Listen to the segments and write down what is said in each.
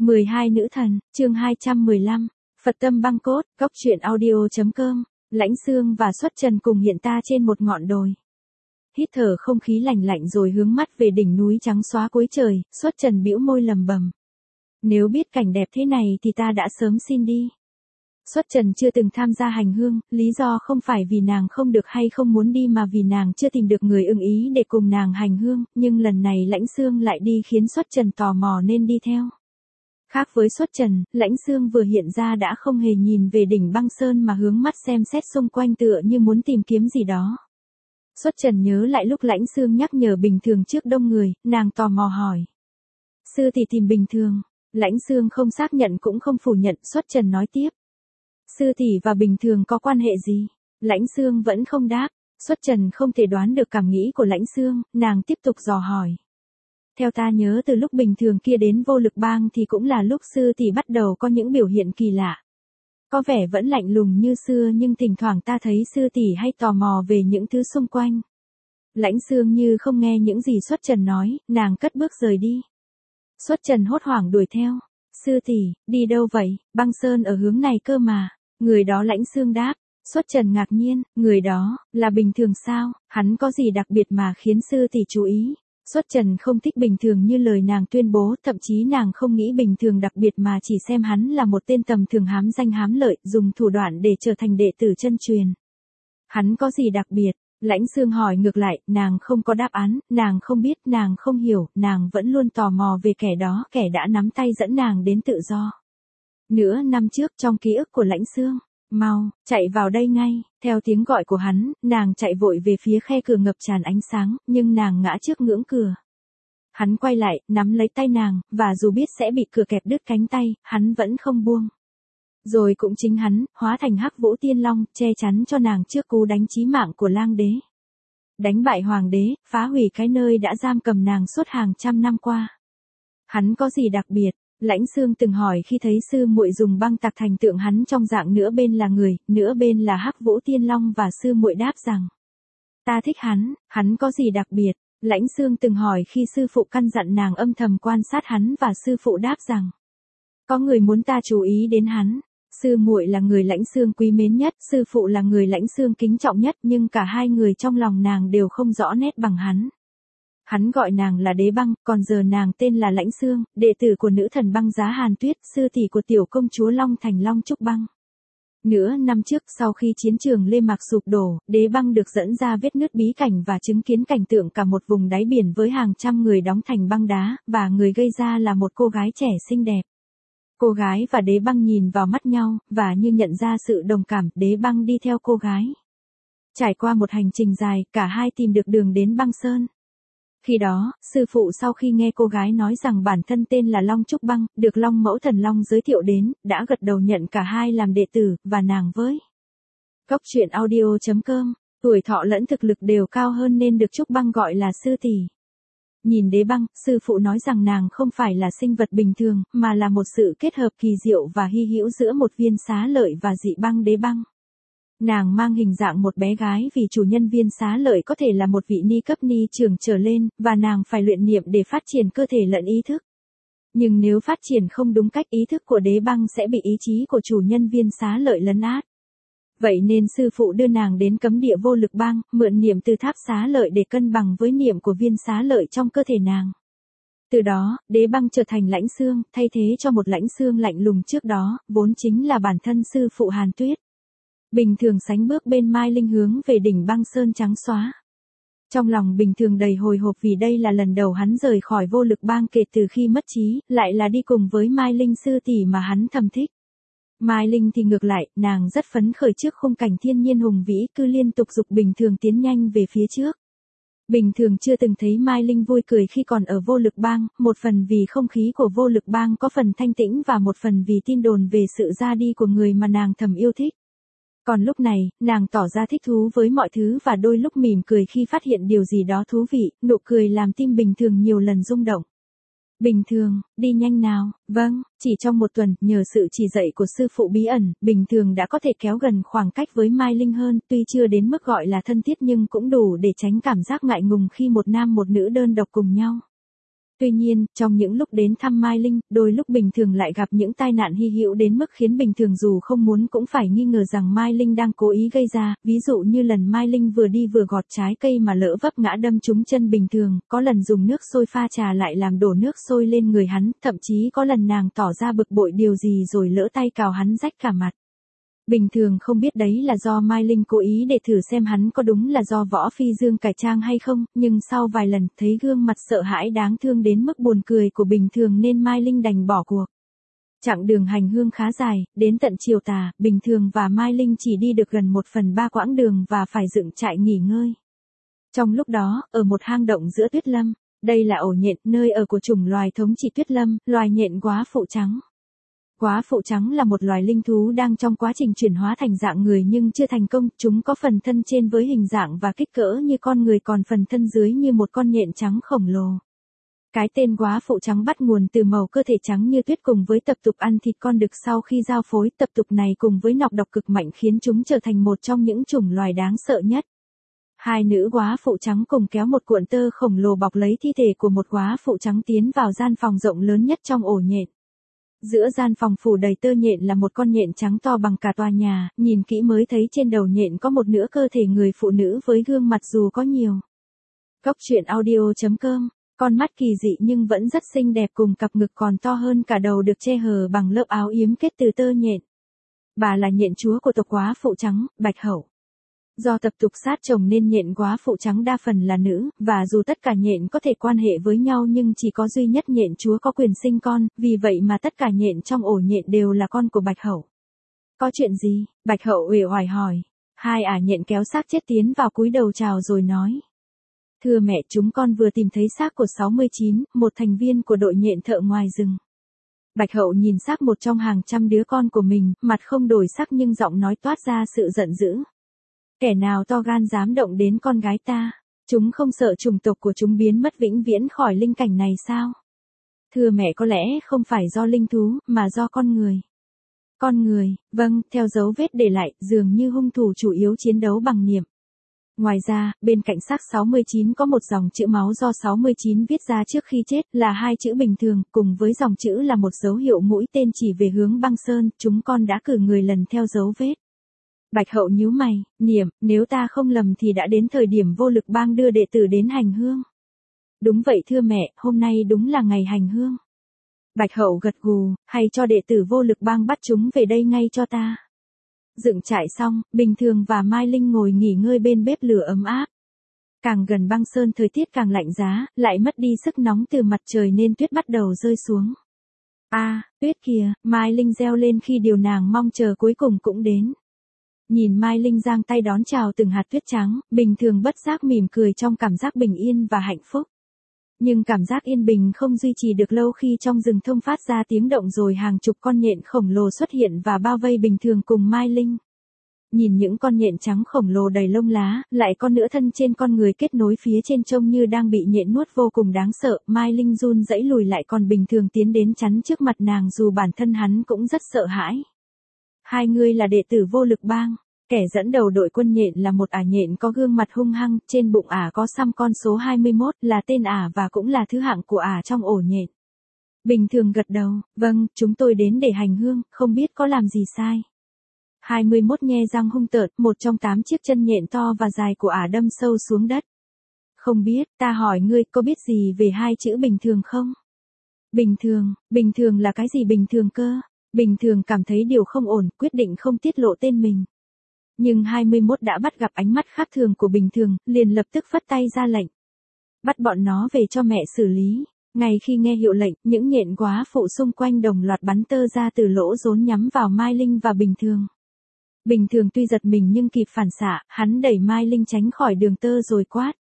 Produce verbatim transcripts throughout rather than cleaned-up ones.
mười hai nữ thần, chương hai trăm mười lăm, Phật tâm băng cốt, góc truyện audio chấm com, Lãnh Sương và Xuất Trần cùng hiện ta trên một ngọn đồi. Hít thở không khí lạnh lạnh rồi hướng mắt về đỉnh núi trắng xóa cuối trời, Xuất Trần bĩu môi lầm bầm. Nếu biết cảnh đẹp thế này thì ta đã sớm xin đi. Xuất Trần chưa từng tham gia hành hương, lý do không phải vì nàng không được hay không muốn đi mà vì nàng chưa tìm được người ưng ý để cùng nàng hành hương, nhưng lần này Lãnh Sương lại đi khiến Xuất Trần tò mò nên đi theo. Khác với Xuất Trần, Lãnh Sương vừa hiện ra đã không hề nhìn về đỉnh băng sơn mà hướng mắt xem xét xung quanh tựa như muốn tìm kiếm gì đó. Xuất Trần nhớ lại lúc Lãnh Sương nhắc nhở bình thường trước đông người, nàng tò mò hỏi. Sư tỷ tìm bình thường. Lãnh Sương không xác nhận cũng không phủ nhận, Xuất Trần nói tiếp. Sư tỷ và bình thường có quan hệ gì? Lãnh Sương vẫn không đáp. Xuất Trần không thể đoán được cảm nghĩ của Lãnh Sương, nàng tiếp tục dò hỏi. Theo ta nhớ từ lúc bình thường kia đến vô lực bang thì cũng là lúc sư tỷ bắt đầu có những biểu hiện kỳ lạ. Có vẻ vẫn lạnh lùng như xưa nhưng thỉnh thoảng ta thấy sư tỷ hay tò mò về những thứ xung quanh. Lãnh Sương như không nghe những gì Xuất Trần nói, nàng cất bước rời đi. Xuất Trần hốt hoảng đuổi theo. Sư tỷ, đi đâu vậy? Băng sơn ở hướng này cơ mà. Người đó Lãnh Sương đáp. Xuất Trần ngạc nhiên, người đó, là bình thường sao? Hắn có gì đặc biệt mà khiến sư tỷ chú ý? Xuất Trần không thích bình thường như lời nàng tuyên bố, thậm chí nàng không nghĩ bình thường đặc biệt mà chỉ xem hắn là một tên tầm thường hám danh hám lợi, dùng thủ đoạn để trở thành đệ tử chân truyền. Hắn có gì đặc biệt? Lãnh Sương hỏi ngược lại, nàng không có đáp án, nàng không biết, nàng không hiểu, nàng vẫn luôn tò mò về kẻ đó, kẻ đã nắm tay dẫn nàng đến tự do. Nửa năm trước trong ký ức của Lãnh Sương, mau, chạy vào đây ngay, theo tiếng gọi của hắn, nàng chạy vội về phía khe cửa ngập tràn ánh sáng, nhưng nàng ngã trước ngưỡng cửa. Hắn quay lại, nắm lấy tay nàng, và dù biết sẽ bị cửa kẹp đứt cánh tay, hắn vẫn không buông. Rồi cũng chính hắn, hóa thành Hắc Vũ Tiên Long, che chắn cho nàng trước cú đánh chí mạng của lang đế. Đánh bại hoàng đế, phá hủy cái nơi đã giam cầm nàng suốt hàng trăm năm qua. Hắn có gì đặc biệt? Lãnh Sương từng hỏi khi thấy sư muội dùng băng tạc thành tượng hắn trong dạng nửa bên là người, nửa bên là Hắc Vũ Tiên Long và sư muội đáp rằng. Ta thích hắn, hắn có gì đặc biệt? Lãnh Sương từng hỏi khi sư phụ căn dặn nàng âm thầm quan sát hắn và sư phụ đáp rằng. Có người muốn ta chú ý đến hắn. Sư muội là người Lãnh Sương quý mến nhất, sư phụ là người Lãnh Sương kính trọng nhất nhưng cả hai người trong lòng nàng đều không rõ nét bằng hắn. Hắn gọi nàng là Đế Băng, còn giờ nàng tên là Lãnh Sương, đệ tử của nữ thần băng giá Hàn Tuyết, sư tỷ của tiểu công chúa Long Thành Long Trúc Băng. Nửa năm trước sau khi chiến trường Lê Mạc sụp đổ, Đế Băng được dẫn ra vết nứt bí cảnh và chứng kiến cảnh tượng cả một vùng đáy biển với hàng trăm người đóng thành băng đá, và người gây ra là một cô gái trẻ xinh đẹp. Cô gái và Đế Băng nhìn vào mắt nhau, và như nhận ra sự đồng cảm, Đế Băng đi theo cô gái. Trải qua một hành trình dài, cả hai tìm được đường đến băng sơn. Khi đó, sư phụ sau khi nghe cô gái nói rằng bản thân tên là Long Trúc Băng, được Long Mẫu Thần Long giới thiệu đến, đã gật đầu nhận cả hai làm đệ tử, và nàng với. Góc truyện audio chấm com, tuổi thọ lẫn thực lực đều cao hơn nên được Trúc Băng gọi là sư tỷ. Nhìn Đế Băng, sư phụ nói rằng nàng không phải là sinh vật bình thường, mà là một sự kết hợp kỳ diệu và hy hữu giữa một viên xá lợi và dị băng Đế Băng. Nàng mang hình dạng một bé gái vì chủ nhân viên xá lợi có thể là một vị ni cấp ni trưởng trở lên, và nàng phải luyện niệm để phát triển cơ thể lẫn ý thức. Nhưng nếu phát triển không đúng cách, ý thức của Đế Băng sẽ bị ý chí của chủ nhân viên xá lợi lấn át. Vậy nên sư phụ đưa nàng đến cấm địa vô lực bang, mượn niệm từ tháp xá lợi để cân bằng với niệm của viên xá lợi trong cơ thể nàng. Từ đó, Đế Băng trở thành Lãnh Sương, thay thế cho một Lãnh Sương lạnh lùng trước đó, vốn chính là bản thân sư phụ Hàn Tuyết. Bình thường sánh bước bên Mai Linh hướng về đỉnh băng sơn trắng xóa. Trong lòng Bình thường đầy hồi hộp vì đây là lần đầu hắn rời khỏi vô lực bang kể từ khi mất trí, lại là đi cùng với Mai Linh sư tỷ mà hắn thầm thích. Mai Linh thì ngược lại, nàng rất phấn khởi trước khung cảnh thiên nhiên hùng vĩ, cứ liên tục giục Bình thường tiến nhanh về phía trước. Bình thường chưa từng thấy Mai Linh vui cười khi còn ở vô lực bang, một phần vì không khí của vô lực bang có phần thanh tĩnh và một phần vì tin đồn về sự ra đi của người mà nàng thầm yêu thích. Còn lúc này, nàng tỏ ra thích thú với mọi thứ và đôi lúc mỉm cười khi phát hiện điều gì đó thú vị, nụ cười làm tim Bình thường nhiều lần rung động. Bình thường, đi nhanh nào, vâng, chỉ trong một tuần, nhờ sự chỉ dạy của sư phụ bí ẩn, Bình thường đã có thể kéo gần khoảng cách với Mai Linh hơn, tuy chưa đến mức gọi là thân thiết nhưng cũng đủ để tránh cảm giác ngại ngùng khi một nam một nữ đơn độc cùng nhau. Tuy nhiên, trong những lúc đến thăm Mai Linh, đôi lúc Bình Thường lại gặp những tai nạn hy hữu đến mức khiến Bình Thường dù không muốn cũng phải nghi ngờ rằng Mai Linh đang cố ý gây ra, ví dụ như lần Mai Linh vừa đi vừa gọt trái cây mà lỡ vấp ngã đâm trúng chân Bình Thường, có lần dùng nước sôi pha trà lại làm đổ nước sôi lên người hắn, thậm chí có lần nàng tỏ ra bực bội điều gì rồi lỡ tay cào hắn rách cả mặt. Bình Thường không biết đấy là do Mai Linh cố ý để thử xem hắn có đúng là do Võ Phi Dương cải trang hay không, nhưng sau vài lần thấy gương mặt sợ hãi đáng thương đến mức buồn cười của Bình Thường nên Mai Linh đành bỏ cuộc. Chặng đường hành hương khá dài, đến tận chiều tà, Bình Thường và Mai Linh chỉ đi được gần một phần ba quãng đường và phải dựng trại nghỉ ngơi. Trong lúc đó, ở một hang động giữa tuyết lâm, đây là ổ nhện, nơi ở của chủng loài thống trị tuyết lâm, loài nhện góa phụ trắng. Góa phụ trắng là một loài linh thú đang trong quá trình chuyển hóa thành dạng người nhưng chưa thành công, chúng có phần thân trên với hình dạng và kích cỡ như con người còn phần thân dưới như một con nhện trắng khổng lồ. Cái tên góa phụ trắng bắt nguồn từ màu cơ thể trắng như tuyết cùng với tập tục ăn thịt con đực sau khi giao phối, tập tục này cùng với nọc độc cực mạnh khiến chúng trở thành một trong những chủng loài đáng sợ nhất. Hai nữ góa phụ trắng cùng kéo một cuộn tơ khổng lồ bọc lấy thi thể của một góa phụ trắng tiến vào gian phòng rộng lớn nhất trong ổ nhện. Giữa gian phòng phủ đầy tơ nhện là một con nhện trắng to bằng cả tòa nhà, nhìn kỹ mới thấy trên đầu nhện có một nửa cơ thể người phụ nữ với gương mặt dù có nhiều. Cốc truyện audio chấm com, con mắt kỳ dị nhưng vẫn rất xinh đẹp cùng cặp ngực còn to hơn cả đầu được che hờ bằng lớp áo yếm kết từ tơ nhện. Bà là nhện chúa của tộc góa phụ trắng, Bạch Hậu. Do tập tục sát chồng nên nhện góa phụ trắng đa phần là nữ, và dù tất cả nhện có thể quan hệ với nhau nhưng chỉ có duy nhất nhện chúa có quyền sinh con, vì vậy mà tất cả nhện trong ổ nhện đều là con của Bạch Hậu. Có chuyện gì? Bạch Hậu uể oải hỏi. Hai ả nhện kéo xác chết tiến vào cúi đầu chào rồi nói. Thưa mẹ, chúng con vừa tìm thấy xác của sáu mươi chín, một thành viên của đội nhện thợ ngoài rừng. Bạch Hậu nhìn xác một trong hàng trăm đứa con của mình, mặt không đổi sắc nhưng giọng nói toát ra sự giận dữ. Kẻ nào to gan dám động đến con gái ta? Chúng không sợ chủng tộc của chúng biến mất vĩnh viễn khỏi linh cảnh này sao? Thưa mẹ, có lẽ không phải do linh thú, mà do con người. Con người, vâng, theo dấu vết để lại, dường như hung thủ chủ yếu chiến đấu bằng niệm. Ngoài ra, bên cạnh xác sáu mươi chín có một dòng chữ máu do sáu mươi chín viết ra trước khi chết, là hai chữ bình thường, cùng với dòng chữ là một dấu hiệu mũi tên chỉ về hướng băng sơn, chúng con đã cử người lần theo dấu vết. Bạch Hậu nhíu mày, niệm, nếu ta không lầm thì đã đến thời điểm Vô Lực Bang đưa đệ tử đến hành hương. Đúng vậy thưa mẹ, hôm nay đúng là ngày hành hương. Bạch Hậu gật gù, hay cho đệ tử Vô Lực Bang bắt chúng về đây ngay cho ta. Dựng trại xong, Bình Thường và Mai Linh ngồi nghỉ ngơi bên bếp lửa ấm áp. Càng gần băng sơn thời tiết càng lạnh giá, lại mất đi sức nóng từ mặt trời nên tuyết bắt đầu rơi xuống. A, à, tuyết kìa, Mai Linh reo lên khi điều nàng mong chờ cuối cùng cũng đến. Nhìn Mai Linh giang tay đón chào từng hạt tuyết trắng, Bình Thường bất giác mỉm cười trong cảm giác bình yên và hạnh phúc. Nhưng cảm giác yên bình không duy trì được lâu khi trong rừng thông phát ra tiếng động rồi hàng chục con nhện khổng lồ xuất hiện và bao vây Bình Thường cùng Mai Linh. Nhìn những con nhện trắng khổng lồ đầy lông lá, lại con nửa thân trên con người kết nối phía trên trông như đang bị nhện nuốt vô cùng đáng sợ, Mai Linh run rẩy lùi lại còn Bình Thường tiến đến chắn trước mặt nàng dù bản thân hắn cũng rất sợ hãi. Hai người là đệ tử Vô Lực Bang. Kẻ dẫn đầu đội quân nhện là một ả nhện có gương mặt hung hăng, trên bụng ả có xăm con số hai mươi mốt, là tên ả và cũng là thứ hạng của ả trong ổ nhện. Bình Thường gật đầu, vâng, chúng tôi đến để hành hương, không biết có làm gì sai. hai mươi mốt nhe răng hung tợn, một trong tám chiếc chân nhện to và dài của ả đâm sâu xuống đất. Không biết, ta hỏi ngươi, có biết gì về hai chữ bình thường không? Bình thường, bình thường là cái gì bình thường cơ? Bình Thường cảm thấy điều không ổn, quyết định không tiết lộ tên mình. Nhưng hai mươi mốt đã bắt gặp ánh mắt khác thường của Bình Thường, liền lập tức phất tay ra lệnh. Bắt bọn nó về cho mẹ xử lý. Ngay khi nghe hiệu lệnh, những nhện góa phụ xung quanh đồng loạt bắn tơ ra từ lỗ rốn nhắm vào Mai Linh và Bình Thường. Bình Thường tuy giật mình nhưng kịp phản xạ, hắn đẩy Mai Linh tránh khỏi đường tơ rồi quát.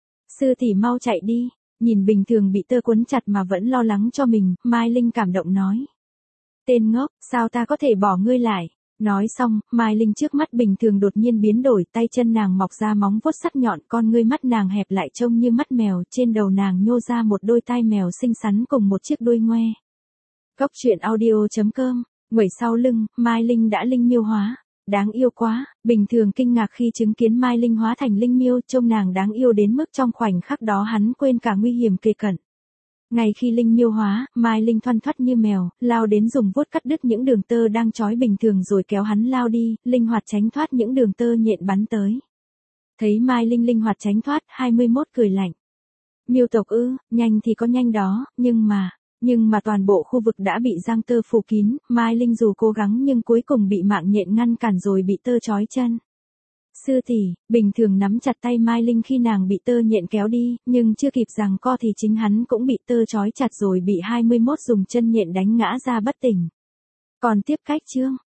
Sư tỷ mau chạy đi. Nhìn Bình Thường bị tơ quấn chặt mà vẫn lo lắng cho mình, Mai Linh cảm động nói. Tên ngốc, sao ta có thể bỏ ngươi lại? Nói xong, Mai Linh trước mắt Bình Thường đột nhiên biến đổi, tay chân nàng mọc ra móng vuốt sắc nhọn, con ngươi mắt nàng hẹp lại trông như mắt mèo, trên đầu nàng nhô ra một đôi tai mèo xinh xắn cùng một chiếc đuôi ngoe. Cốc truyện audio chấm com, nguẩy sau lưng, Mai Linh đã linh miêu hóa. Đáng yêu quá, Bình Thường kinh ngạc khi chứng kiến Mai Linh hóa thành linh miêu, trông nàng đáng yêu đến mức trong khoảnh khắc đó hắn quên cả nguy hiểm kề cận. Ngay khi Linh miêu hóa, Mai Linh thoăn thoắt như mèo, lao đến dùng vuốt cắt đứt những đường tơ đang trói bình thường rồi kéo hắn lao đi, linh hoạt tránh thoát những đường tơ nhện bắn tới. Thấy Mai Linh linh hoạt tránh thoát, hai mươi mốt cười lạnh. Miêu tộc ư, nhanh thì có nhanh đó, nhưng mà, nhưng mà toàn bộ khu vực đã bị giang tơ phủ kín, Mai Linh dù cố gắng nhưng cuối cùng bị mạng nhện ngăn cản rồi bị tơ trói chân. Sư tỷ, bình thường nắm chặt tay Mai Linh khi nàng bị tơ nhện kéo đi, nhưng chưa kịp giằng co thì chính hắn cũng bị tơ trói chặt rồi bị hai mươi mốt dùng chân nhện đánh ngã ra bất tỉnh. Còn tiếp cách chương,